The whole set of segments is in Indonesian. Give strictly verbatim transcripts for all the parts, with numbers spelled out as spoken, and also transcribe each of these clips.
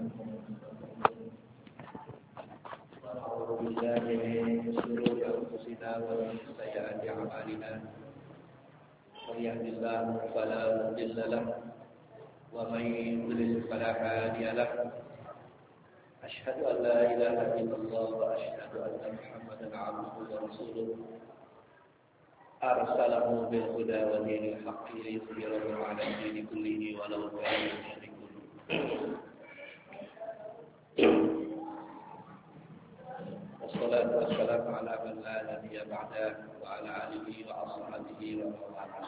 ونعوذ بالله من شرور أنفسنا ومن سيئات أعمالنا من يهد الله فلا مضل له ومن يضلل فلا هادي له أشهد أن لا إله إلا الله وأشهد أن محمدا عبده ورسوله أرسله بالهدى ودين الحق ليظهره على الدين كله ولو كره المشركون والصلاة والسلام على من لا نبي بعده وعلى آله وأصحابه ومن والاه.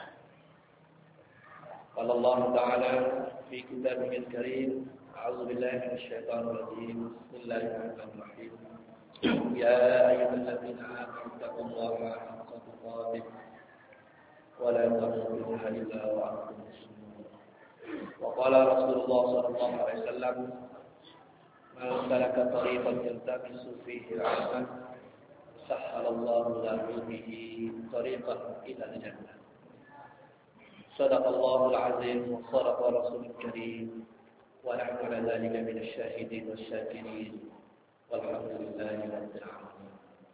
قال الله تعالى في كتابه الكريم: أعوذ بالله من الشيطان الرجيم، بسم الله الرحمن الرحيم. يا أيها الذين آمنوا اتقوا الله حق تقاته ولا تموتن إلا وأنتم مسلمون. وقال رسول الله صلى الله عليه وسلم: من سلك طريقا يلتمس فيه علما سهل الله له به طريقا إلى الجنة. صدق الله العظيم وصدق رسول الكريم ونحن على ذلك من الشاهدين والشاكرين والحمد لله رب العالمين.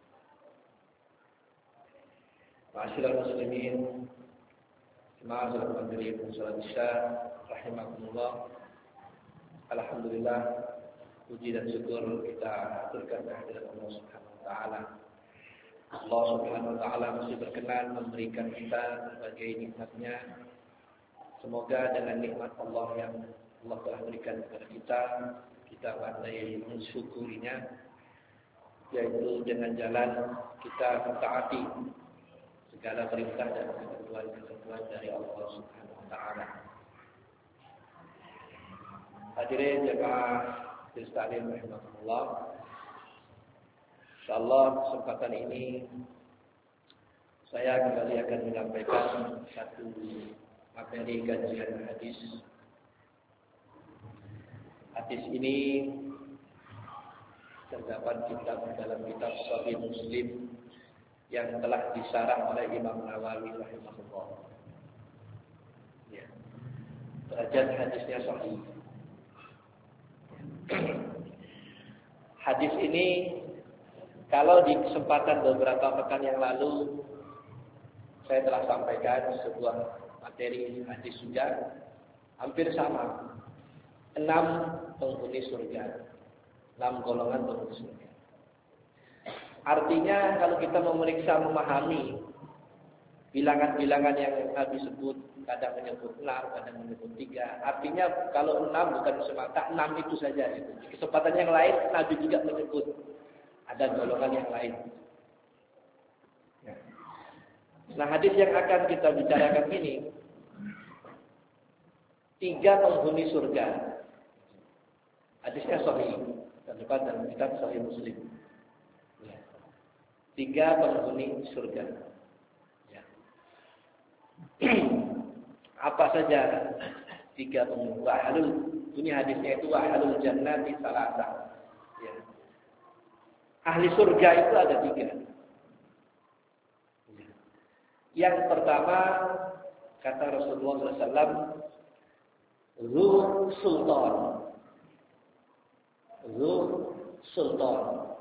Ma'asyiral muslimin, ma'asyiral hadirin salat Isya rahimakumullah. Alhamdulillah, puji dan syukur kita aturkan kehadirat Allah Subhanahu wa taala. Allah Subhanahu wa taala masih berkenan memberikan kita berbagai nikmat-Nya. Semoga dengan nikmat Allah yang Allah telah berikan kepada kita, kita pandai mensyukurinya, yaitu dengan jalan kita mentaati segala perintah dan ketentuan-ketentuan dari Allah Subhanahu wa taala. Hadirin jemaah sekalian rahimakumullah. Insyaallah kesempatan ini saya kembali akan menyampaikan satu materi kajian hadis. Hadis ini terdapat kitab dalam kitab Sahih Muslim yang telah disarah oleh Imam Nawawi rahimahullah. Ya. Derajat hadisnya sahih. Hadis ini kalau di kesempatan beberapa pekan yang lalu saya telah sampaikan sebuah materi hadis juga hampir sama. Enam penghuni surga, enam golongan penghuni surga. Artinya kalau kita memeriksa memahami bilangan-bilangan yang Nabi sebut, kadang menyebut enam, kadang menyebut tiga. Artinya kalau enam bukan semata enam itu saja. Itu. Di kesempatan yang lain Nabi juga menyebut ada golongan yang lain. Nah, hadis yang akan kita bicarakan ini tiga penghuni surga. Hadisnya sahih, terdapat dalam kitab Sahih Muslim. Ya. Tiga penghuni surga. Ya. Apa saja tiga penghuni? Wahalul, bunyi hadisnya itu wahalul jannati salasa. Ya. Ahli surga itu ada tiga. Ya. Yang pertama kata Rasulullah shallallahu alaihi wasallam, Dzul Sultan. Dzul Sultan.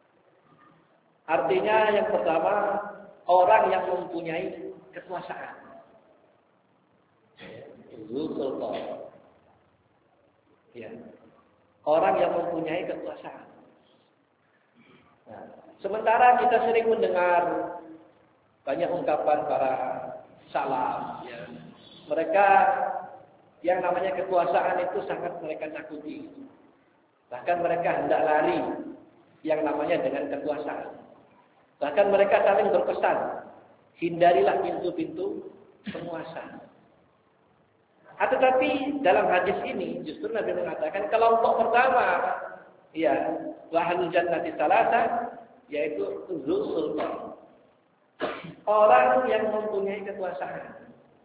Artinya yang pertama orang yang mempunyai kekuasaan. Dzul Sultan. Ya. Orang yang mempunyai kekuasaan. Nah, sementara kita sering mendengar banyak ungkapan para salaf, ya. Mereka yang namanya kekuasaan itu sangat mereka takuti. Bahkan mereka hendak lari yang namanya dengan kekuasaan. Bahkan mereka saling berpesan, hindarilah pintu-pintu penguasa. Tetapi dalam hadis ini justru Nabi mengatakan kelompok pertama, ya, wahlul jannati salasa, yaitu dzul sultan. Orang yang mempunyai kekuasaan.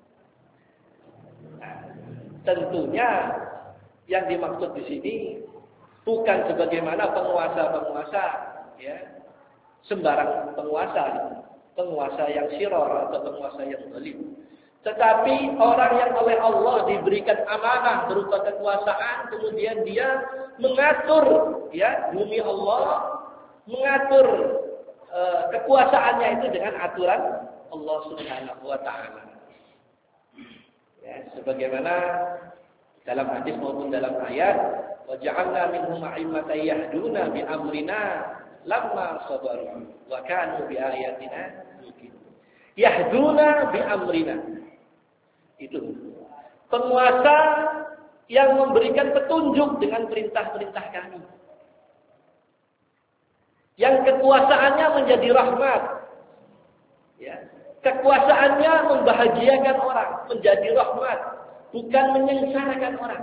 Nah, tentunya yang dimaksud di sini bukan sebagaimana penguasa-penguasa, ya, sembarang penguasa, penguasa yang syiror atau penguasa yang zalim. Tetapi orang yang oleh Allah diberikan amanah berupa kekuasaan, kemudian dia mengatur ya bumi Allah, mengatur uh, kekuasaannya itu dengan aturan Allah Subhanahu wa taala. Ya, sebagaimana dalam hadis maupun dalam ayat, wa ja'alna minhum a'immatan yahduna bi amrina lamma sabaru wa kanu bi ayatina yuqinun. Yahduna bi amrina. Itu penguasa yang memberikan petunjuk dengan perintah-perintah kami. Yang kekuasaannya menjadi rahmat. Ya. Kekuasaannya membahagiakan orang, menjadi rahmat, bukan menyengsarakan orang.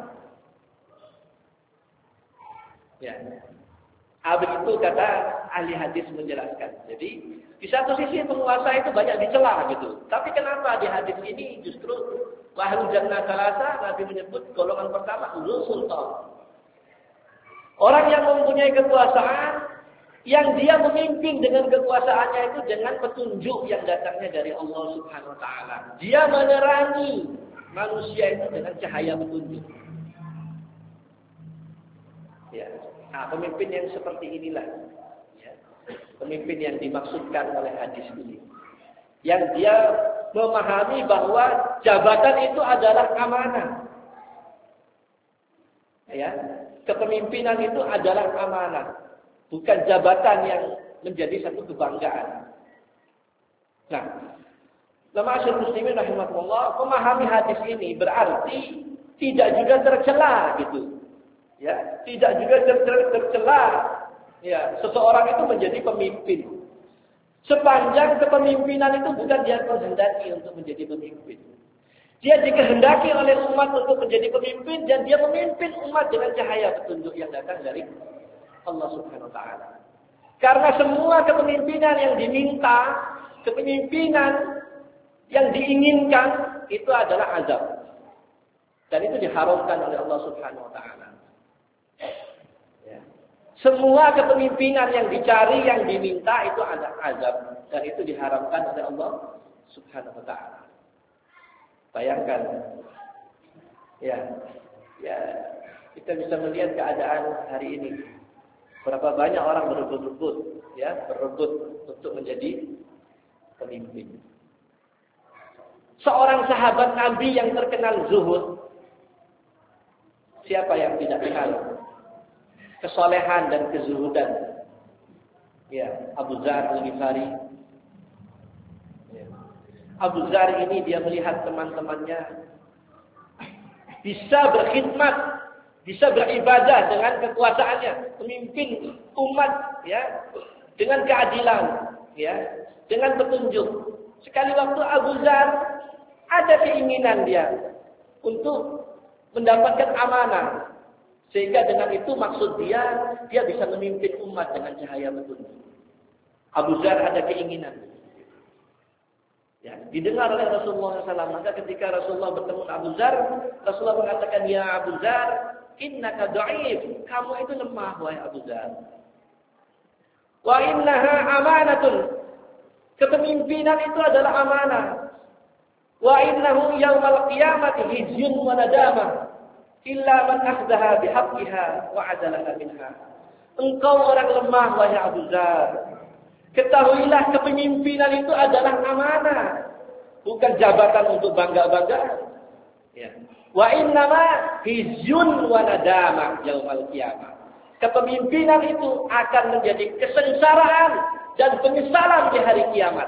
Ya. Habis itu kata ahli hadis menjelaskan. Jadi di satu sisi penguasa itu banyak dicela gitu. Tapi kenapa di hadis ini justru wahlul jannah salasa, Nabi menyebut golongan pertama ulul sultan. Orang yang mempunyai kekuasaan, yang dia memimpin dengan kekuasaannya itu dengan petunjuk yang datangnya dari Allah Subhanahu wa taala. Dia menerangi manusia itu dengan cahaya petunjuk. Ya. Nah, pemimpin yang seperti inilah ya, pemimpin yang dimaksudkan oleh hadis ini. Yang dia memahami bahwa jabatan itu adalah amanah. Ya, kepemimpinan itu adalah amanah, bukan jabatan yang menjadi satu kebanggaan. Nah, Ma'asyiral muslimin rahimakumullah, memahami hadis ini berarti tidak juga tercela gitu. Ya, tidak juga ter ter tercela ya, seseorang itu menjadi pemimpin. Sepanjang kepemimpinan itu bukan dia kehendaki untuk menjadi pemimpin. Dia dikehendaki oleh umat untuk menjadi pemimpin dan dia memimpin umat dengan cahaya petunjuk yang datang dari Allah Subhanahu wa taala. Karena semua kepemimpinan yang diminta, kepemimpinan yang diinginkan itu adalah azab. Dan itu diharamkan oleh Allah Subhanahu wa taala. Ya. Semua kepemimpinan yang dicari, yang diminta itu ada azab dan itu diharamkan oleh Allah Subhanahu wa taala. Bayangkan. Ya. Ya, kita bisa melihat keadaan hari ini. Berapa banyak orang berebut-rebut, ya, berebut untuk menjadi pemimpin. Seorang sahabat Nabi yang terkenal zuhud. Siapa yang tidak kenal kesolehan dan kezuhudan? Ya, Abu Dzar Al-Ghifari. Ya. Abu Dzar ini dia melihat teman-temannya bisa berkhidmat, bisa beribadah dengan kekuasaannya, memimpin umat ya dengan keadilan, ya, dengan petunjuk. Sekali waktu Abu Dzar ada keinginan dia untuk mendapatkan amanah. Sehingga dengan itu maksud dia, dia bisa memimpin umat dengan cahaya petunjuk. Abu Dzar ada keinginan. Ya, didengar oleh Rasulullah shallallahu alaihi wasallam. Maka ketika Rasulullah bertemu Abu Dzar, Rasulullah mengatakan, ya Abu Dzar, innaka dha'if. Kamu itu lemah, wahai Abu Dzar. Wa innaha amanatun. Kepemimpinan itu adalah amanah. Wa innahu yaumal qiyamati hizyun wa nadamah illa man akhdaha bihaqqiha wa adalaha minha. Engkau orang lemah wahai Abu Dzar. Ketahuilah kepemimpinan itu adalah amanah, bukan jabatan untuk bangga-banggaan. Ya. Wa innama hizyun wa nadamah yaumal qiyamah. Kepemimpinan itu akan menjadi kesengsaraan dan penyesalan di hari kiamat.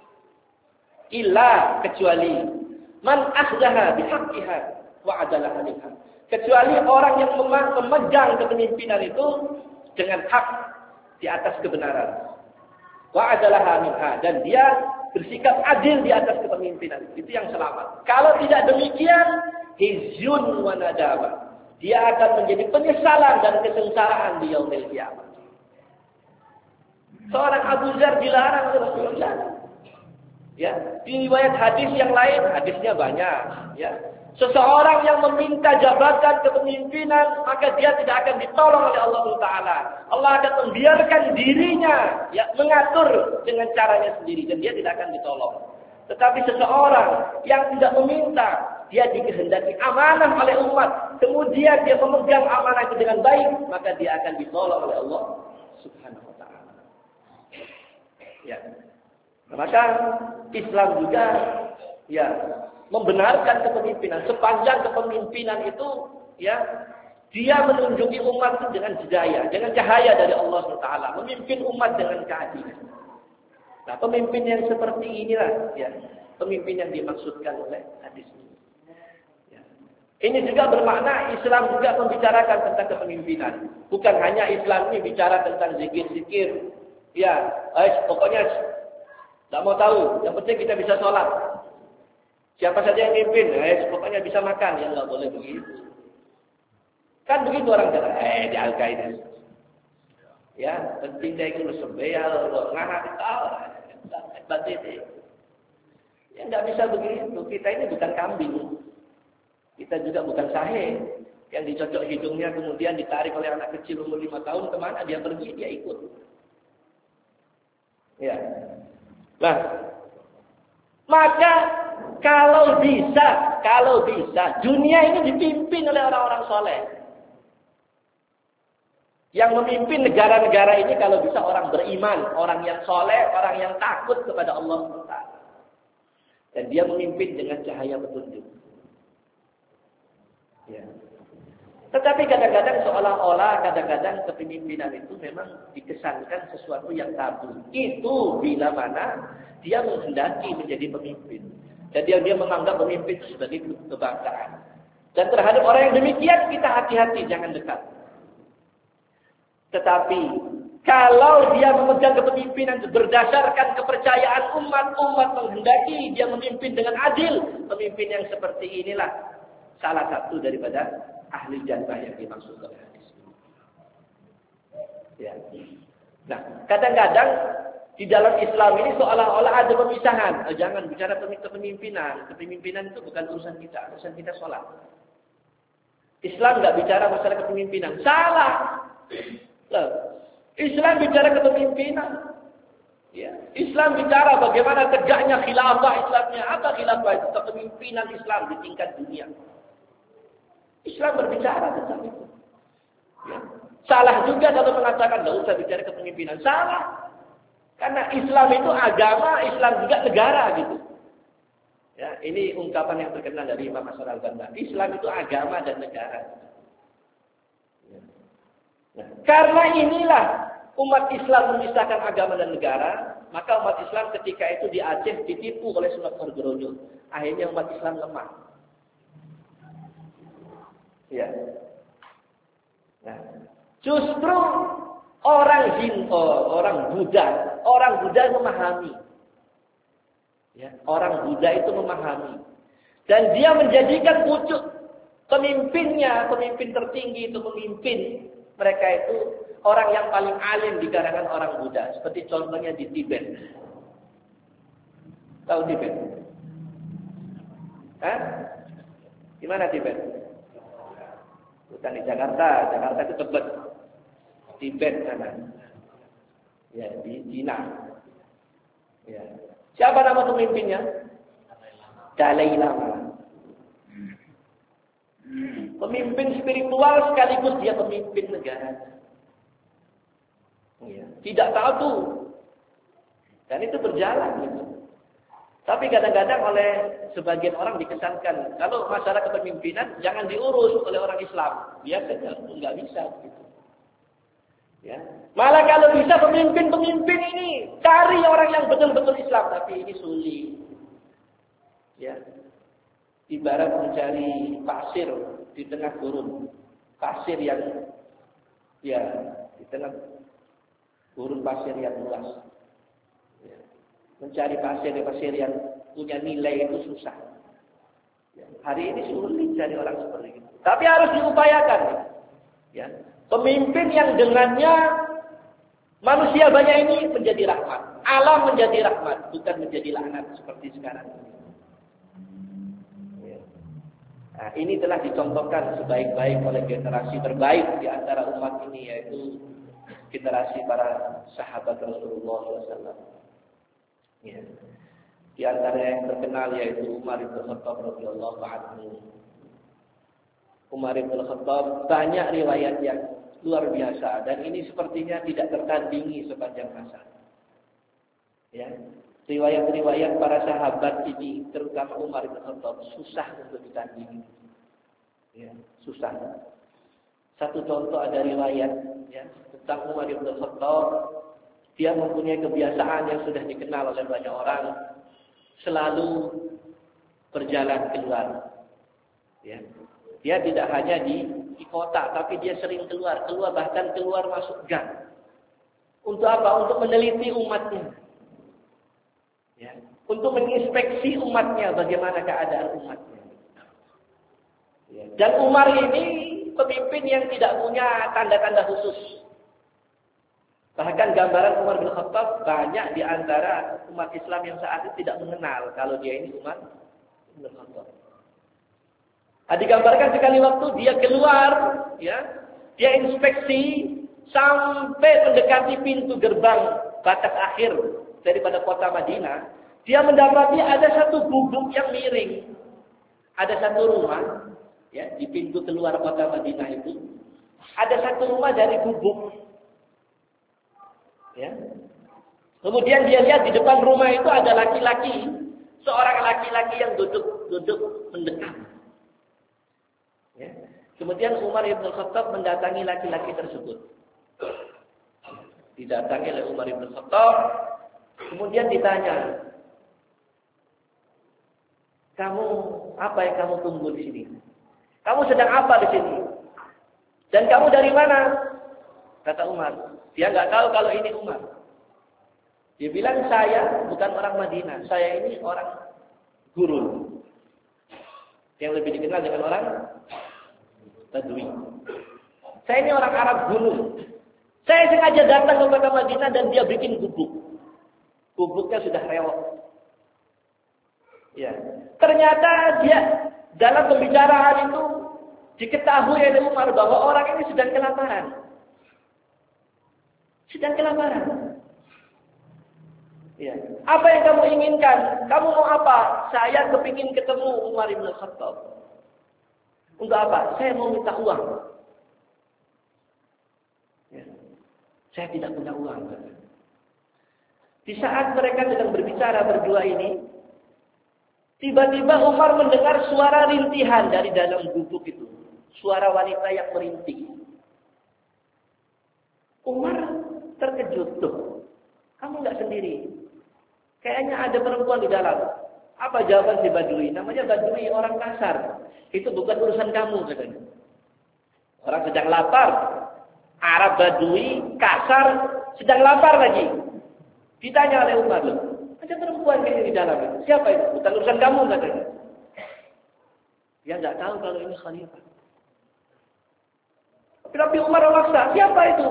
Illa kecuali man akhdaha bihaqqiha wa adalaha minha. Kecuali orang yang memegang kepemimpinan itu dengan hak di atas kebenaran. Wa adalaha minha, dan dia bersikap adil di atas kepemimpinan. Itu yang selamat. Kalau tidak demikian, hizyun wa nadama. Dia akan menjadi penyesalan dan kesengsaraan di yaumil qiyamah. Seorang Abu Dzar dilarang oleh Rasulullah. Ya, di riwayat hadis yang lain, hadisnya banyak, ya. Seseorang yang meminta jabatan kepemimpinan, maka dia tidak akan ditolong oleh Allah Taala. Allah akan membiarkan dirinya ya mengatur dengan caranya sendiri dan dia tidak akan ditolong. Tetapi seseorang yang tidak meminta, dia dikehendaki amanah oleh umat, kemudian dia memegang amanah itu dengan baik, maka dia akan ditolong oleh Allah Subhanahu wa taala. Ya. Maka Islam juga ya membenarkan kepemimpinan. Sepanjang kepemimpinan itu ya dia menunjuki umat itu dengan hidayah, dengan cahaya dari Allah subhanahu wa taala, memimpin umat dengan keadilan. Nah, pemimpin yang seperti inilah ya, pemimpin yang dimaksudkan oleh hadis ini. Ya. Ini juga bermakna Islam juga membicarakan tentang kepemimpinan. Bukan hanya Islam ini bicara tentang zikir-zikir. Ya, eh, pokoknya tidak mau tahu. Yang penting kita bisa sholat. Siapa saja yang mimpin, eh, pokoknya bisa makan. Ya nggak boleh begitu. Kan begitu orang kata, eh di Al-Qaeda. Ya, penting dia itu sebeal, ngahat tahu. Ya nggak bisa begitu. Kita ini bukan kambing. Kita juga bukan sahe yang dicocok hidungnya kemudian ditarik oleh anak kecil umur lima tahun, kemana dia pergi dia ikut. Ya. Nah, maka kalau bisa, kalau bisa dunia ini dipimpin oleh orang-orang soleh. Yang memimpin negara-negara ini kalau bisa orang beriman, orang yang soleh, orang yang takut kepada Allah subhanahu wa taala. Dan dia memimpin dengan cahaya petunjuk. Ya. Tetapi kadang-kadang seolah-olah kadang-kadang kepemimpinan itu memang dikesankan sesuatu yang tabu. Itu bila mana dia menghendaki menjadi pemimpin. Dan dia, dia menganggap pemimpin itu sebagai kebanggaan. Dan terhadap orang yang demikian kita hati-hati, jangan dekat. Tetapi kalau dia memegang kepemimpinan berdasarkan kepercayaan umat, umat menghendaki dia memimpin dengan adil, pemimpin yang seperti inilah salah satu daripada ahli jannah yang dimaksud oleh hadis ini. Ya. Nah, kadang-kadang di dalam Islam ini seolah-olah ada pemisahan. Oh, jangan bicara kepemimpinan. Kepemimpinan itu bukan urusan kita, urusan kita sholat. Islam nggak bicara masalah kepemimpinan. Salah. Loh, Islam bicara kepemimpinan. Ya. Islam bicara bagaimana tegaknya khilafah Islamnya. Apa khilafah itu? Kepemimpinan Islam di tingkat dunia. Islam berbicara tentang itu. Ya. Salah juga kalau mengatakan tidak usah bicara kepemimpinan. Salah. Karena Islam itu agama, Islam juga negara gitu. Ya, ini ungkapan yang terkenal dari Imam Hasan al-Banna. Islam itu agama dan negara. Nah, karena inilah umat Islam memisahkan agama dan negara, maka umat Islam ketika itu di Aceh ditipu oleh Sunan Kalijogo. Akhirnya umat Islam lemah. Ya. Nah, justru orang Hindu, orang Buddha, orang Buddha memahami. Ya, orang Buddha itu memahami. Dan dia menjadikan pucuk pemimpinnya, pemimpin tertinggi itu memimpin mereka itu orang yang paling alim di kalangan orang Buddha. Seperti contohnya di Tibet. Tahu Tibet? Hah? Di mana Tibet? Bukan di Jakarta. Jakarta itu Tibet. Tibet sana. Ya, di Cina. Ya. Siapa nama pemimpinnya? Dalai Lama. Pemimpin spiritual sekaligus dia pemimpin negara. Ya. Tidak tahu. Dan itu berjalan gitu. Tapi kadang-kadang oleh sebagian orang dikesankan kalau masalah kepemimpinan jangan diurus oleh orang Islam. Biasa nggak bisa gitu. Ya. Malah kalau bisa pemimpin-pemimpin ini cari orang yang betul-betul Islam, tapi ini sulit. Ya. Ibarat mencari pasir di tengah gurun. Pasir yang ya, di tengah gurun pasir yang luas. Ya. Mencari pasir-pasir yang punya nilai itu susah. Ya. Hari ini sulit cari orang seperti itu. Tapi harus diupayakan. Ya. Pemimpin yang dengannya manusia banyak ini menjadi rahmat. Alam menjadi rahmat, bukan menjadi laknat seperti sekarang. Ya. Nah, ini telah dicontohkan sebaik-baik oleh generasi terbaik di antara umat ini, yaitu generasi para sahabat Rasulullah shallallahu alaihi wasallam. Ya. Di antara yang terkenal yaitu Umar bin Khattab radhiyallahu anhu. Umar bin Khattab banyak riwayat yang luar biasa dan ini sepertinya tidak tertandingi sepanjang masa. Ya, riwayat-riwayat para sahabat ini, terutama Umar bin Khattab, susah untuk ditandingi. Ya, susah. Satu contoh ada riwayat ya tentang Umar bin Khattab, dia mempunyai kebiasaan yang sudah dikenal oleh banyak orang, selalu berjalan keluar. Ya. Dia tidak hanya di, di kota, tapi dia sering keluar, keluar bahkan keluar masuk gang. Untuk apa? Untuk meneliti umatnya. Ya. Untuk menginspeksi umatnya, bagaimana keadaan umatnya. Ya. Dan Umar ini pemimpin yang tidak punya tanda-tanda khusus. Bahkan gambaran Umar bin Khattab banyak di antara umat Islam yang saat itu tidak mengenal kalau dia ini Umar bin Khattab. Nah, digambarkan sekali waktu dia keluar, ya, dia inspeksi sampai mendekati pintu gerbang batas akhir daripada kota Madinah. Dia mendapati ada satu gubuk yang miring, ada satu rumah, ya, di pintu keluar kota Madinah itu ada satu rumah dari gubuk. Ya. Kemudian dia lihat di depan rumah itu ada laki-laki, seorang laki-laki yang duduk-duduk mendekat. Ya. Kemudian Umar bin Khattab mendatangi laki-laki tersebut. Didatangi oleh Umar bin Khattab, kemudian ditanya, kamu apa yang kamu tunggu di sini? Kamu sedang apa di sini? Dan kamu dari mana? Kata Umar. Dia nggak tahu kalau ini Umar. Dia bilang, saya bukan orang Madinah. Saya ini orang Gurun. Yang lebih dikenal dengan orang Badui. Saya ini orang Arab Gunung. Saya sengaja datang ke kota Madinah dan dia bikin gubuk. Gubuknya sudah rewok. Ya. Ternyata dia dalam pembicaraan itu diketahui oleh Umar bahwa orang ini sedang kelaparan. Sedang kelaparan. Ya. Apa yang kamu inginkan? Kamu mau apa? Saya kepingin ketemu Umar bin Khattab. Untuk apa? Saya mau minta uang. Ya. Saya tidak punya uang. Di saat mereka sedang berbicara berdua ini, tiba-tiba Umar mendengar suara rintihan dari dalam gubuk itu. Suara wanita yang merintih. Umar terkejut. Tuh, kamu nggak sendiri. Kayaknya ada perempuan di dalam. Apa jawaban si Badui? Namanya Badui, orang kasar. Itu bukan urusan kamu, katanya. Orang sedang lapar. Arab Badui, kasar, sedang lapar lagi. Ditanya oleh Umar, ada perempuan kayaknya di dalam. Siapa itu? Bukan urusan kamu, katanya. Dia nggak tahu kalau ini khalifah. Tapi Umar memaksa, siapa itu?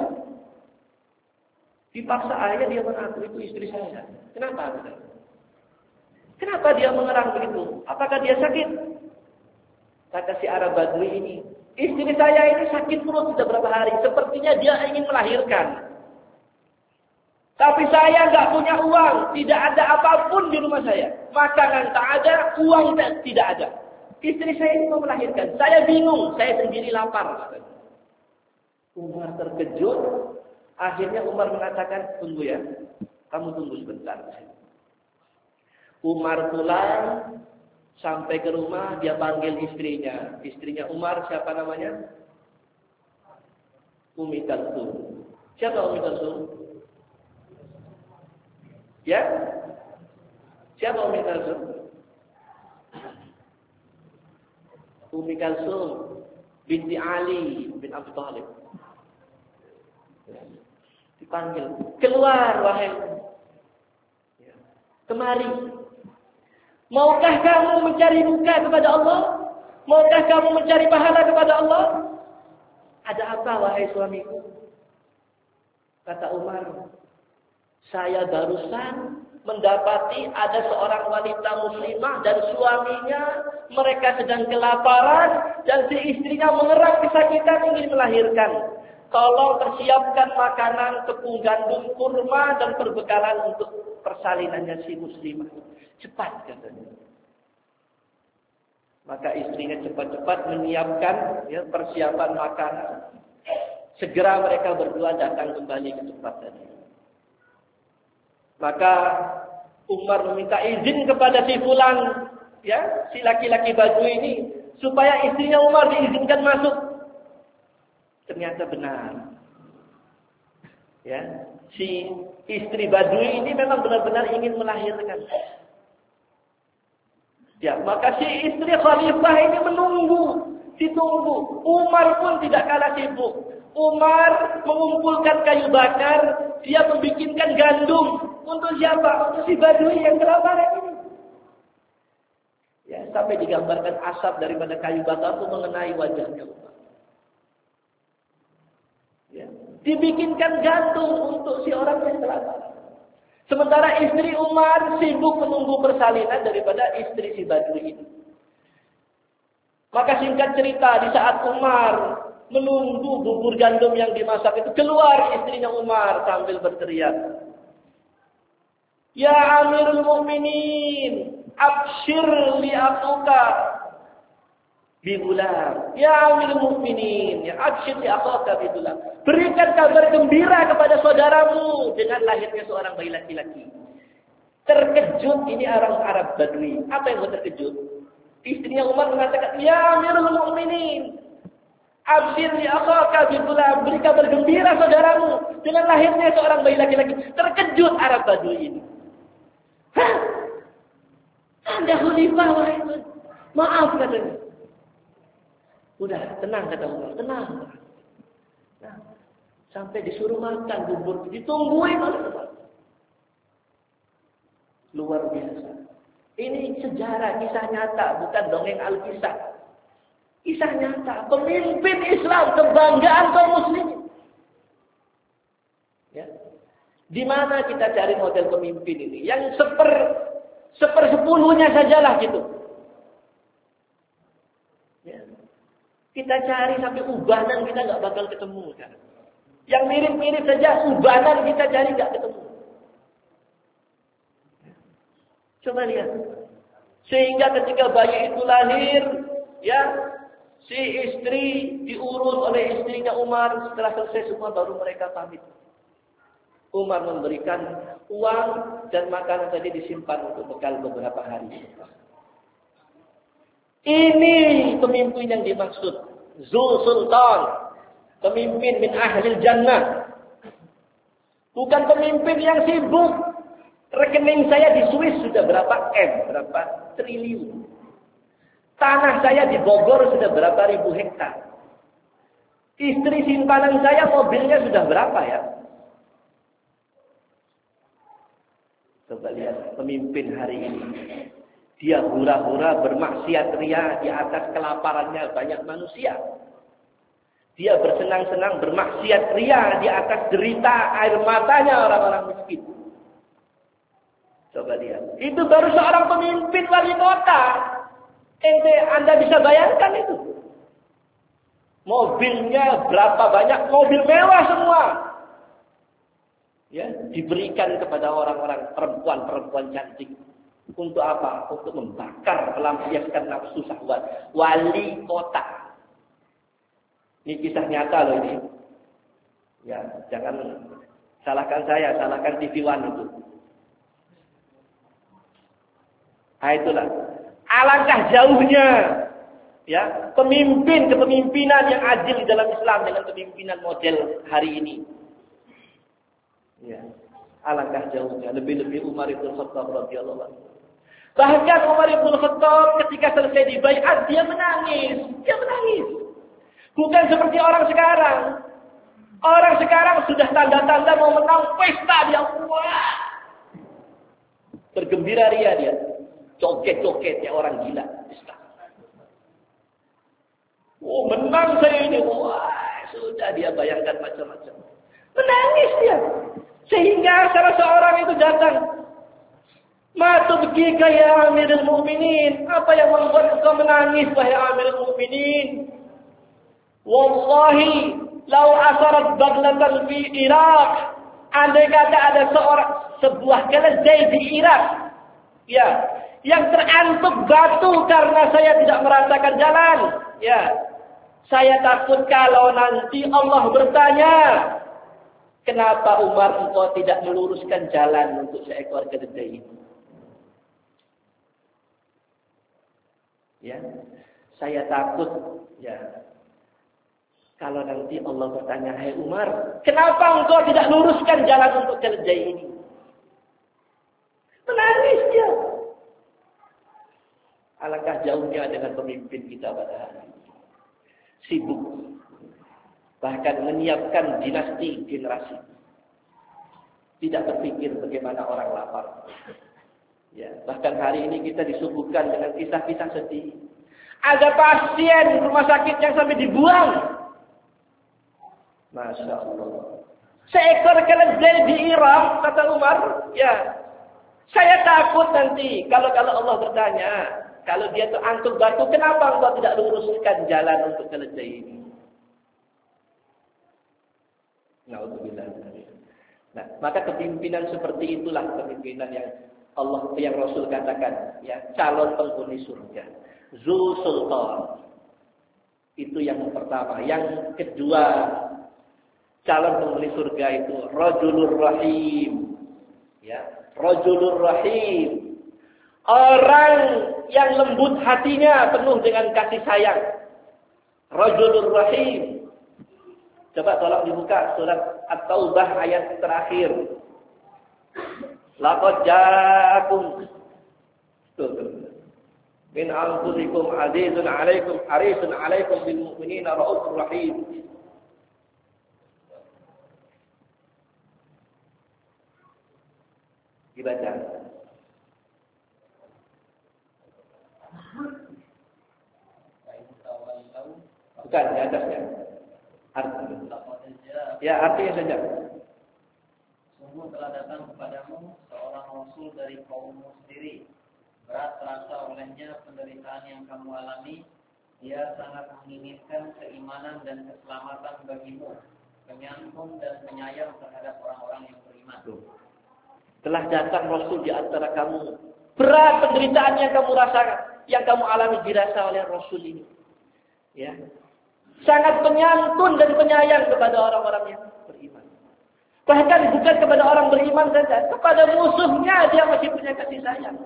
Dipaksa ayah dia mengaku itu istri saya. Kenapa? Kenapa dia mengerang begitu? Apakah dia sakit? Kata si Arab Badui ini, istri saya ini sakit perut sudah berapa hari. Sepertinya dia ingin melahirkan. Tapi saya nggak punya uang. Tidak ada apapun di rumah saya. Makanan tak ada, uang tidak ada. Istri saya ini mau melahirkan. Saya bingung, saya sendiri lapar. Umar terkejut. Akhirnya Umar mengatakan, tunggu ya, kamu tunggu sebentar. Umar pulang, sampai ke rumah, dia panggil istrinya. Istrinya Umar, siapa namanya? Ummi Kalsum. Siapa Ummi Kalsum? Ya? Siapa Ummi Kalsum? Ummi Kalsum binti Ali bin Abi Thalib. Dipanggil, keluar wahai, kemari. Maukah kamu mencari muka kepada Allah? Maukah kamu mencari pahala kepada Allah? Ada apa wahai suamiku? Kata Umar, saya barusan mendapati ada seorang wanita muslimah dan suaminya, mereka sedang kelaparan dan si istrinya mengerang kesakitan ingin melahirkan. Tolong persiapkan makanan, tepung gandum, kurma dan perbekalan untuk persalinannya si muslimah. Cepat katanya. Maka istrinya cepat-cepat menyiapkan ya, persiapan makanan. Segera mereka berdua datang kembali ke tempat tadi. Maka Umar meminta izin kepada si fulan, ya, si laki-laki Badui ini, supaya istrinya Umar diizinkan masuk. Ternyata benar. Ya, si istri Badui ini memang benar-benar ingin melahirkan. Ya, maka si istri khalifah ini menunggu, ditunggu. Umar pun tidak kalah sibuk. Umar mengumpulkan kayu bakar, dia membikinkan gandum. Untuk siapa? Untuk si Badui yang kelaparan ini. Ya, sampai digambarkan asap daripada kayu bakar itu mengenai wajahnya Umar. Ya, dibikinkan gandum untuk si orang yang kelaparan. Sementara istri Umar sibuk menunggu persalinan daripada istri si Badui ini. Maka singkat cerita, di saat Umar menunggu bubur gandum yang dimasak itu, keluar istrinya Umar sambil berteriak, "Ya Amirul Mukminin, abshir li akuka bibulam." Ya Amirul Mukminin, ya abshir li akuka bibulam. Berikan kabar gembira kepada saudaramu dengan lahirnya seorang bayi laki-laki. Terkejut ini orang Arab Badui. Apa yang buat terkejut? Istrinya Umar mengatakan, "Ya Amirul Mukminin, abshir li akuka bibulam." Beri kabar gembira saudaramu dengan lahirnya seorang bayi laki-laki. Terkejut Arab Badui ini. Hah? Anda khalifah wahai Tuhan. Maaf katanya. Udah, tenang kata Umar, tenang. Nah, sampai disuruh makan bubur, ditungguin oleh Umar. Luar biasa. Ini sejarah, kisah nyata, bukan dongeng Alkisah. Kisah nyata, pemimpin Islam, kebanggaan kaum muslimin. Ya. Di mana kita cari model pemimpin ini? Yang seper sepersepuluhnya sajalah gitu. Ya. Kita cari sampai ubanan kita nggak bakal ketemu kan? Yang mirip-mirip saja ubanan kita cari nggak ketemu. Coba lihat. Sehingga ketika bayi itu lahir, ya, si istri diurus oleh istrinya Umar. Setelah selesai semua baru mereka pamit. Umar memberikan uang dan makanan tadi disimpan untuk bekal beberapa hari. Ini pemimpin yang dimaksud. Zul Sultan. Pemimpin min ahlil jannah. Bukan pemimpin yang sibuk. Rekening saya di Swiss sudah berapa M, berapa triliun. Tanah saya di Bogor sudah berapa ribu hektar. Istri simpanan saya mobilnya sudah berapa ya? Coba lihat pemimpin hari ini. Dia hura-hura bermaksiat ria di atas kelaparannya banyak manusia. Dia bersenang-senang bermaksiat ria di atas derita air matanya orang-orang miskin. Coba lihat. Itu baru seorang pemimpin wali kota. Ente, Anda bisa bayangkan itu. Mobilnya berapa banyak? Mobil mewah semua. Ya, diberikan kepada orang-orang perempuan-perempuan cantik. Untuk apa? Untuk membakar, melampiaskan nafsu syahwat. Wali kota. Ini kisah nyata loh ini. Ya, jangan salahkan saya, salahkan T V One itu. Nah, itulah. Alangkah jauhnya ya, pemimpin kepemimpinan yang adil di dalam Islam dengan kepemimpinan model hari ini. Ya, alangkah jauhnya. Lebih-lebih Umar ibn Khattab radhiyallahu anhu. Bahkan Umar ibn Khattab ketika selesai dibaiat dia menangis, dia menangis. Bukan seperti orang sekarang. Orang sekarang sudah tanda-tanda mau menang pesta dia, wah, bergembira ria dia, joget-joget ya orang gila. Oh menang saya ini, wah sudah dia bayangkan macam-macam. Menangis dia. Sehingga salah seorang itu datang. Ma tubkika ya Amirul Mukminin? Apa yang membuat engkau menangis wahai Amirul Mukminin? Wallahi, lau asarat baglatan fi Irak. Andai kata ada seorang sebuah keledai di Irak, ya, yang terantuk batu karena saya tidak merasakan jalan. Ya, saya takut kalau nanti Allah bertanya, kenapa Umar engkau tidak meluruskan jalan untuk seekor keledai ini? Ya, saya takut ya. Kalau nanti Allah bertanya, hai Umar, kenapa engkau tidak luruskan jalan untuk keledai ini? Menangis dia. Alangkah jauhnya dengan pemimpin kita pada hari ini. Sibuk. Bahkan menyiapkan dinasti generasi. Tidak berpikir bagaimana orang lapar. Ya, bahkan hari ini kita disuguhkan dengan kisah-kisah sedih. Ada pasien rumah sakit yang sampai dibuang. Masya Allah. Seekor keledai di Irak, kata Umar, ya, saya takut nanti kalau kalau Allah bertanya, kalau dia tuh antuk batu, kenapa engkau tidak luruskan jalan untuk keledai ini? Nah, maka kepimpinan seperti itulah kepimpinan yang Allah, yang Rasul katakan, ya, calon penghuni surga. Zul Sultan. Itu yang pertama. Yang kedua, calon penghuni surga itu Rajulur Rahim. Ya, Rajulur Rahim. Orang yang lembut hatinya, penuh dengan kasih sayang. Rajulur Rahim. Coba tolong dibuka surat At-Taubah ayat terakhir. Laqad ja'akum min anfusikum azizun 'alaikum harisun 'alaikum bil mu'minina raufur rahim. Dibaca. Bukan, di atasnya. Arti. Ya, artinya saja. Sungguh telah datang kepadamu seorang Rasul dari kaummu sendiri. Berat terasa olehnya penderitaan yang kamu alami. Dia sangat menginginkan keimanan dan keselamatan bagimu. Penyantun dan penyayang terhadap orang-orang yang beriman. Telah datang Rasul di antara kamu. Berat penderitaan yang kamu rasakan, yang kamu alami dirasa oleh Rasul ini. Ya. Sangat penyantun dan penyayang kepada orang-orang yang beriman. Bahkan bukan kepada orang beriman saja, kepada musuhnya dia masih punya kasih sayang.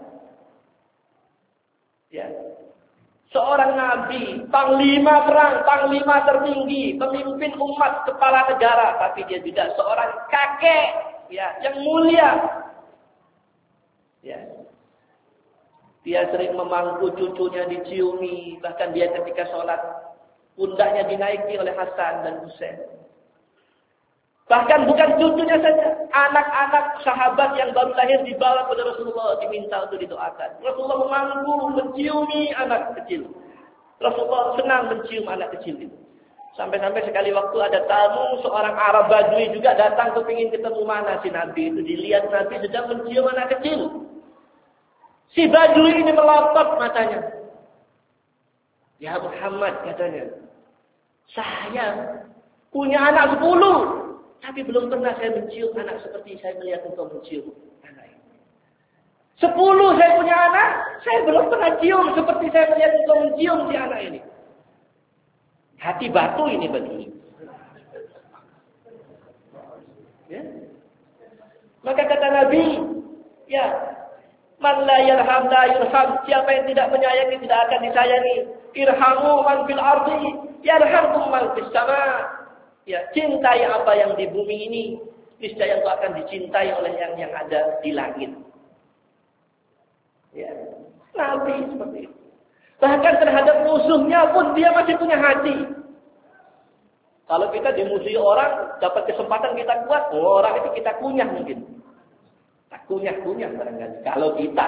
Ya. Seorang nabi, panglima perang, panglima tertinggi, pemimpin umat, kepala negara, tapi dia juga seorang kakek, ya, yang mulia. Ya. Dia sering memangku cucunya diciumi, bahkan dia ketika sholat pundaknya dinaiki oleh Hasan dan Husain. Bahkan bukan cucunya saja, anak-anak sahabat yang baru lahir dibawa kepada Rasulullah diminta untuk didoakan. Rasulullah memangku, menciumi anak kecil. Rasulullah senang mencium anak kecil itu. Sampai-sampai sekali waktu ada tamu seorang Arab Badui juga datang kepingin ketemu mana si Nabi itu. Dilihat Nabi sedang mencium anak kecil. Si Badui ini melotot matanya. Ya Muhammad, katanya, saya punya anak sepuluh, tapi belum pernah saya mencium anak seperti saya melihat engkau mencium anak ini. Sepuluh saya punya anak, saya belum pernah cium seperti saya melihat engkau mencium si anak ini. Hati batu ini bagi. Ya. Maka kata Nabi, ya, man la yarham la yurham. Siapa yang tidak menyayangi tidak akan disayangi. Irhamu man fil ardi yarhamkum man fis sama. Ya, cintai apa yang di bumi ini, niscaya engkau akan dicintai oleh yang yang ada di langit. Ya, Nabi seperti itu. Bahkan terhadap musuhnya pun dia masih punya hati. Kalau kita dimusuhi orang, dapat kesempatan kita kuat, orang itu kita kunyah mungkin. Kunyah-kunyah barangkali. Kalau kita,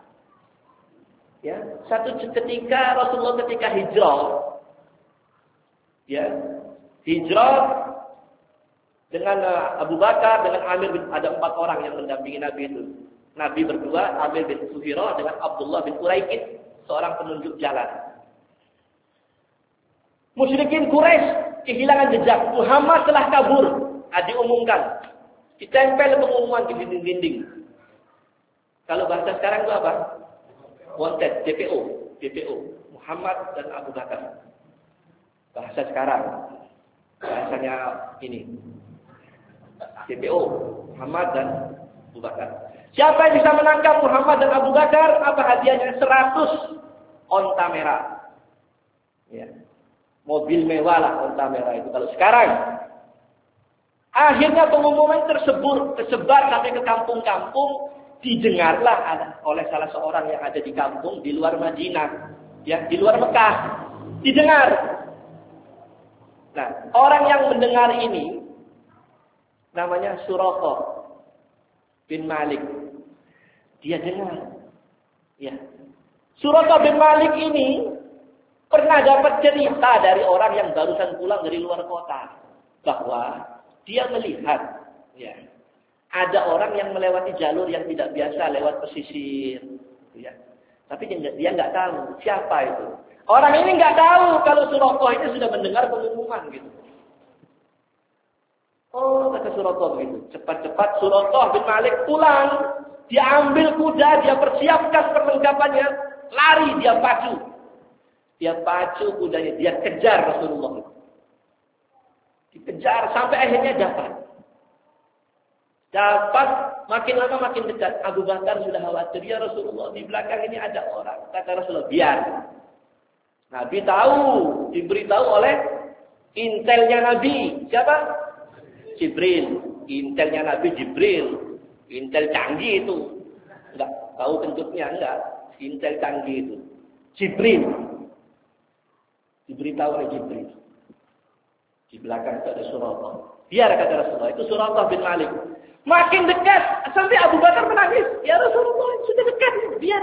ya, satu ketika Rasulullah ketika hijrah, ya, hijrah dengan Abu Bakar, dengan Amir bin, ada empat orang yang mendampingi Nabi itu. Nabi berdua, Amir bin Fuhairah dengan Abdullah bin Uraikid, seorang penunjuk jalan. Musyrikin Quraisy kehilangan jejak. Muhammad telah kabur. Nah, diumumkan. Ditempel pengumuman di dinding-dinding. Kalau bahasa sekarang itu apa? wanted, D P O, D P O, Muhammad dan Abu Bakar. Bahasa sekarang, bahasanya ini, D P O, Muhammad dan Abu Bakar. Siapa yang bisa menangkap Muhammad dan Abu Bakar? Apa hadiahnya? seratus onta merah. Ya. Mobil mewah lah onta merah itu kalau sekarang. Akhirnya pengumuman tersebut tersebar sampai ke kampung-kampung, didengarlah oleh salah seorang yang ada di kampung di luar Madinah, ya, di luar Mekah. Didengar. Nah, orang yang mendengar ini namanya Suraqah bin Malik. Dia dengar. Ya. Suraqah bin Malik ini pernah dapat cerita dari orang yang barusan pulang dari luar kota bahwa dia melihat, ya, ada orang yang melewati jalur yang tidak biasa lewat pesisir, ya. Tapi dia, dia nggak tahu siapa itu. Orang ini nggak tahu kalau Suraqah itu sudah mendengar pengumuman gitu. Oh, kata Suraqah begitu. Cepat-cepat Suraqah bin Malik pulang, dia ambil kuda, dia persiapkan perlengkapannya, lari, dia pacu. Dia pacu kudanya, dia kejar Rasulullah. Dikejar sampai akhirnya dapat. Dapat, makin lama makin dekat. Abu Bakar sudah khawatir, ya Rasulullah, di belakang ini ada orang. Kata Rasulullah, biar. Nabi tahu, diberitahu oleh intelnya Nabi. Siapa? Jibril. Intelnya Nabi Jibril. Intel canggih itu. Enggak tahu bentuknya, enggak. Intel canggih itu. Jibril. Diberitahu oleh Jibril. Di belakang itu ada Suraqah. Biar, kata Rasulullah. Itu Suraqah bin Malik. Makin dekat. Sampai Abu Bakar menangis. Ya Rasulullah, sudah dekat. Biar.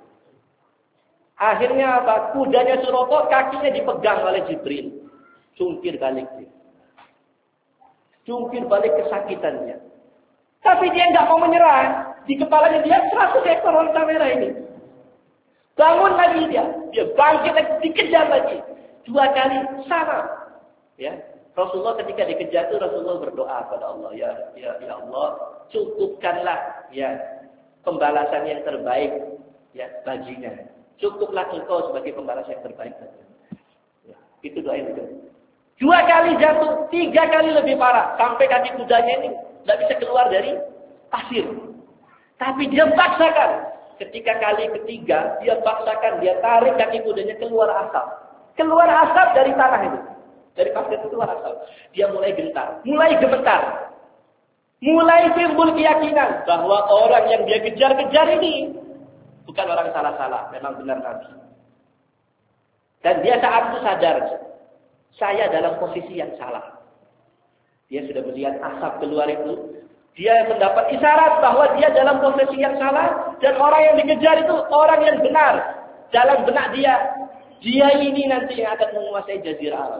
Akhirnya apa? Kudanya Suraqah, kakinya dipegang oleh Jibril. Cungkir balik dia. Cungkir balik kesakitannya. Tapi dia nggak mau menyerah. Di kepalanya dia seratus ekor onta merah ini. Bangun lagi dia. Dia bangkit lagi, dikejar lagi. Dua kali sama. Ya, Rasulullah ketika dikejar itu Rasulullah berdoa kepada Allah, ya, ya, ya Allah, cukupkanlah ya pembalasan yang terbaik ya baginya. Cukuplah engkau sebagai pembalasan yang terbaik. Ya, itu doa itu. Dua kali jatuh, tiga kali lebih parah, sampai kaki kudanya ini tidak bisa keluar dari pasir. Tapi dia paksakan. Ketika kali ketiga, dia paksakan, dia tarik kaki kudanya keluar asap. Keluar asap dari tanah itu. Dari pasir itu keluar asap. Dia mulai gentar, mulai gemetar. Mulai timbul keyakinan bahwa orang yang dia kejar-kejar ini bukan orang salah-salah, memang benar Nabi. Dan dia saat itu sadar, saya dalam posisi yang salah. Dia sudah melihat asap keluar itu. Dia mendapat isyarat bahwa dia dalam posisi yang salah. Dan orang yang dikejar itu orang yang benar. Dalam benak dia, dia ini nanti yang akan menguasai Jazirah Arab.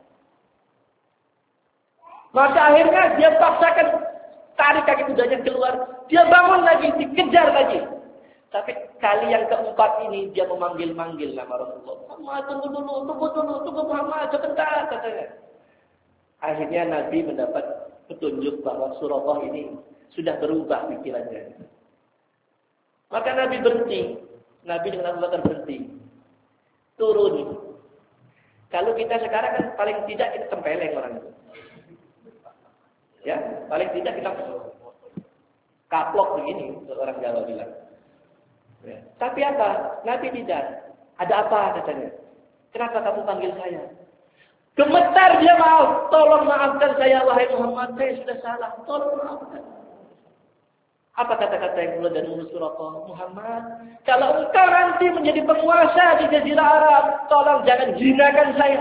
Maka akhirnya dia paksakan tarik kaki kudanya keluar. Dia bangun lagi, dikejar lagi. Tapi kali yang keempat ini dia memanggil-manggil nama Rasulullah. Muhammad, tunggu dulu, tunggu dulu, tunggu Muhammad, sebentar, katanya. Akhirnya Nabi mendapat petunjuk bahwa Suraqah ini sudah berubah pikirannya. Maka Nabi berhenti. Nabi dengan Abu Bakar berhenti. Turun. Kalau kita sekarang kan paling tidak kita tempeleng orang itu. Ya, paling tidak kita kaplok begini, orang Jawa bilang. Ya. Tapi apa? Nabi tidak. Ada apa katanya? Kenapa kamu panggil saya? Gemetar dia, maaf. Tolong maafkan saya, wahai Muhammad. Saya sudah salah. Tolong maafkan. Apa kata-kata yang keluar dari mulut Suraqah? Muhammad, kalau engkau nanti menjadi penguasa di Jazirah Arab, tolong jangan hinakan saya.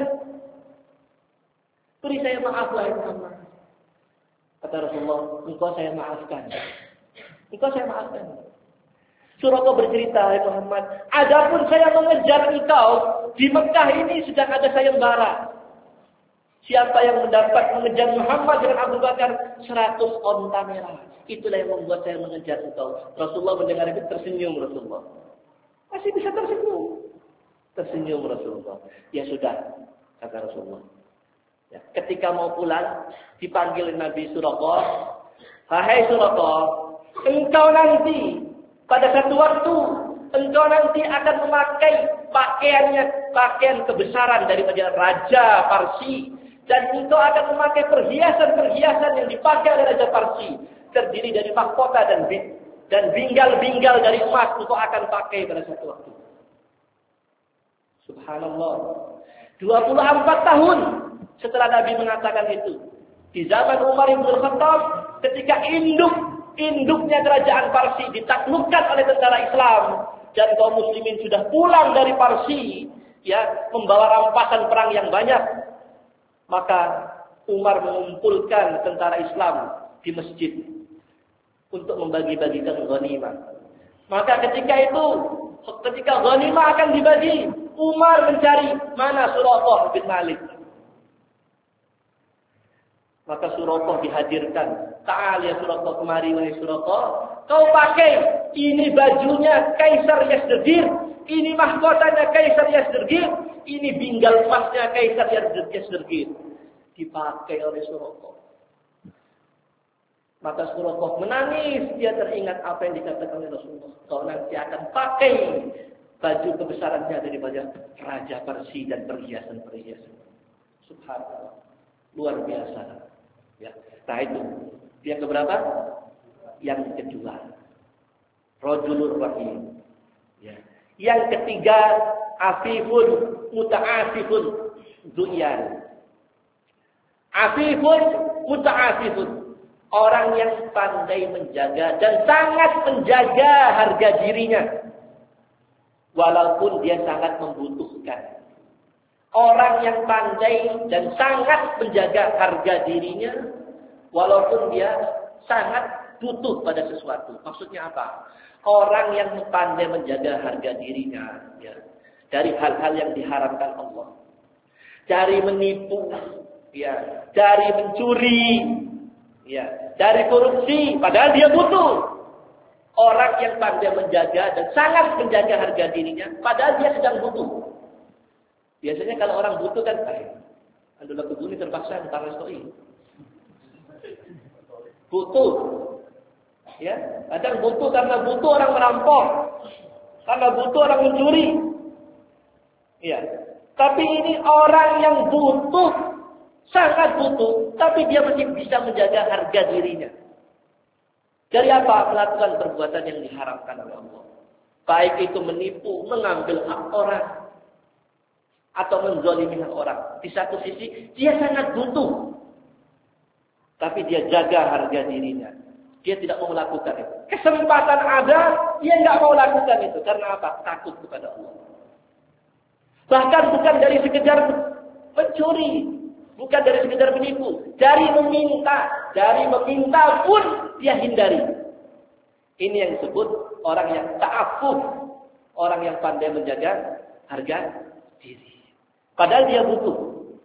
Beri saya maaf, wahai Muhammad. Kata Rasulullah, engkau saya maafkan. Engkau saya maafkan. Suraqah bercerita, wahai Muhammad, adapun saya mengejar engkau, di Mekah ini sedang ada sayembara. Siapa yang mendapat mengejar Muhammad dengan Abu Bakar seratus onta merah. Itulah yang membuat saya mengejar engkau. Rasulullah mendengar itu tersenyum Rasulullah. Masih bisa tersenyum. Tersenyum Rasulullah. Ya sudah, kata Rasulullah. Ya, ketika mau pulang, dipanggil Nabi Suraqah. Hai Suraqah, engkau nanti pada satu waktu engkau nanti akan memakai pakaiannya, pakaian kebesaran daripada Raja Parsi. Dan engkau akan memakai perhiasan-perhiasan yang dipakai oleh Raja Parsi. Terdiri dari mahkota dan dan binggal-binggal dari emas engkau akan pakai pada suatu waktu. Subhanallah. dua puluh empat tahun setelah Nabi mengatakan itu. Di zaman Umar bin Khattab, ketika induk induknya kerajaan Parsi ditaklukkan oleh tentara Islam dan kaum muslimin sudah pulang dari Parsi, ya, membawa rampasan perang yang banyak, maka Umar mengumpulkan tentara Islam di masjid untuk membagi-bagikan ghanimah. Maka ketika itu, ketika ghanimah akan dibagi, Umar mencari mana Suraqah bin Malik. Maka Suraqah dihadirkan. Ta'al ya Suraqah, kemari wahai Suraqah. Kau pakai, ini bajunya Kaisar Yazdegir, ini mahkotanya Kaisar Yazdegir, ini binggal emasnya Kaisar Yazdegir. Dipakai oleh Suraqah. Maka Suraqah menangis, dia teringat apa yang dikatakan oleh Rasulullah. Kau nanti akan pakai baju kebesarannya daripada Raja Parsi dan perhiasan-perhiasan. Subhanallah. Luar biasa. Ya. Nah itu. Yang keberapa? Yang kedua. Rajulur rahim. Ya. Yang ketiga, afifun muta'afifun du'yan. Afifun muta'afifun. Orang yang pandai menjaga dan sangat menjaga harga dirinya. Walaupun dia sangat membutuhkan. Orang yang pandai dan sangat menjaga harga dirinya, walaupun dia sangat butuh pada sesuatu. Maksudnya apa? Orang yang pandai menjaga harga dirinya, ya, dari hal-hal yang diharamkan Allah, dari menipu, ya, dari mencuri, ya, dari korupsi, padahal dia butuh. Orang yang pandai menjaga dan sangat menjaga harga dirinya, padahal dia sedang butuh. Biasanya kalau orang butuh kan, eh, adalah kebuni terpaksa antara stoi. Butuh, ya, kadang butuh karena butuh orang merampok, karena butuh orang mencuri, ya. Tapi ini orang yang butuh, sangat butuh, tapi dia masih bisa menjaga harga dirinya. Dari apa? Melakukan perbuatan yang diharamkan oleh Allah. Baik itu menipu, mengambil hak orang, atau menzalimi hak orang. Di satu sisi, dia sangat butuh. Tapi dia jaga harga dirinya. Dia tidak mau melakukan itu. Kesempatan ada, dia nggak mau lakukan itu. Karena apa? Takut kepada Allah. Bahkan bukan dari sekedar mencuri. Bukan dari sekedar menipu. Dari meminta. Dari meminta pun dia hindari. Ini yang disebut orang yang ta'affuf. Orang yang pandai menjaga harga diri. Padahal dia butuh.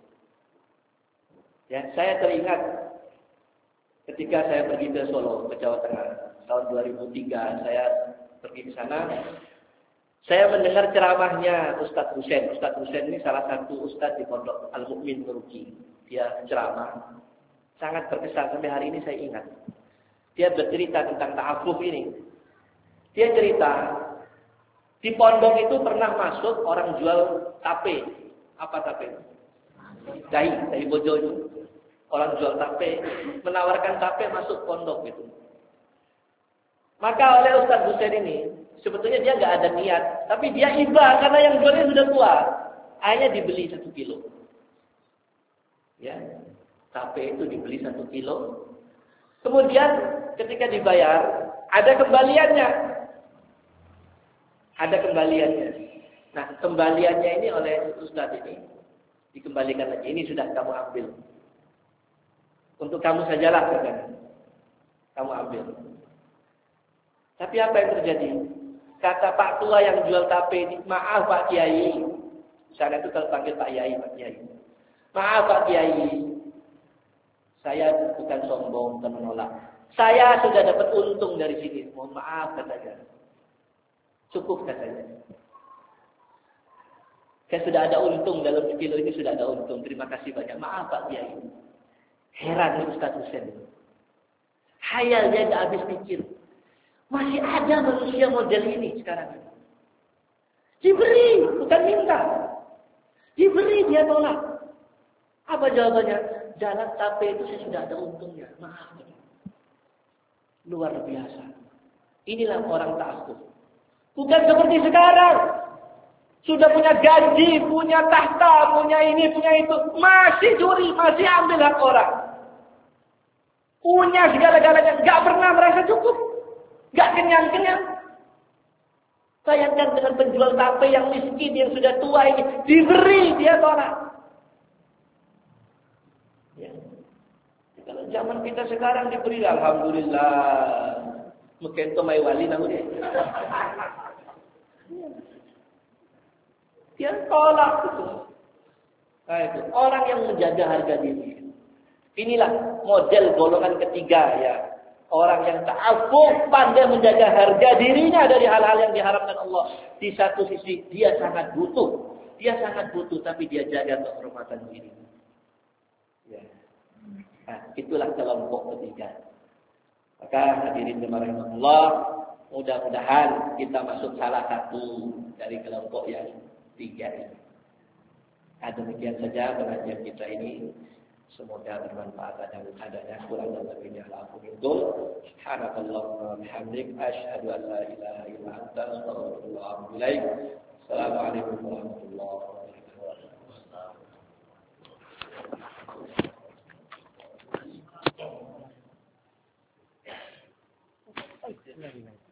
Ya, saya teringat ketika saya pergi ke Solo, ke Jawa Tengah, tahun dua ribu tiga, saya pergi ke sana. Saya mendengar ceramahnya Ustadz Husain. Ustadz Husain ini salah satu ustadz di Pondok Al-Mu'min Meruki. Dia ceramah. Sangat berkesan, sampai hari ini saya ingat. Dia bercerita tentang ta'affuf ini. Dia cerita, di pondok itu pernah masuk orang jual tape. Apa tape? Dai, dai bojo itu. Orang jual tape, menawarkan tape masuk pondok gitu. Maka oleh Ustadz Husain ini, sebetulnya dia nggak ada niat, tapi dia iba karena yang jualnya sudah tua. Akhirnya dibeli satu kilo. Ya, tape itu dibeli satu kilo. Kemudian ketika dibayar, ada kembaliannya. Ada kembaliannya. Nah, kembaliannya ini oleh Ustadz ini dikembalikan lagi. Ini sudah kamu ambil. Untuk kamu sajalah, kan? Kamu ambil. Tapi apa yang terjadi? Kata Pak Tua yang jual tape ini, maaf Pak Kiai. Sana itu kalau panggil Pak Kiai, Pak Kiai. Maaf Pak Kiai. Saya bukan sombong dan menolak. Saya sudah dapat untung dari sini. Mohon maaf katanya. Cukup katanya. Saya sudah ada untung dalam sekilo ini, sudah ada untung. Terima kasih banyak. Maaf Pak Kiai. Heran nih Ustaz Husain. Hayalnya nggak habis pikir. Masih ada manusia model ini sekarang. Diberi, bukan minta. Diberi, dia tolak. Apa jawabannya? Jalan tape itu saya sudah ada untungnya. Maaf. Luar biasa. Inilah orang ta'assub. Bukan seperti sekarang. Sudah punya gaji, punya tahta, punya ini, punya itu. Masih curi, masih ambil hak orang. Punya segala-galanya. Gak pernah merasa cukup. Gak kenyang-kenyang. Bayangkan dengan penjual tape yang miskin, yang sudah tua ini. Diberi, dia tolak. Ya. Kalau zaman kita sekarang diberi, alhamdulillah. Mungkin itu mai wali namanya. Dia tolak itu. Nah, itu orang yang menjaga harga diri. Inilah model golongan ketiga ya. Orang yang ta'affuf, pandai menjaga harga dirinya dari hal-hal yang diharamkan Allah. Di satu sisi dia sangat butuh. Dia sangat butuh tapi dia jaga kehormatan diri. Ya. Nah, itulah kelompok ketiga. Maka hadirin jemaah Allah, mudah-mudahan kita masuk salah satu dari kelompok yang tiga ini. Nah, demikian saja pengajian kita ini. Semoga bermanfaat dan adanya kurang dan lebihnya aku minta. Subhanallah wa bihamdik asyhadu an la ilaha illa anta astaghfiruka wa atubu ilaik. Assalamualaikum warahmatullahi wabarakatuh.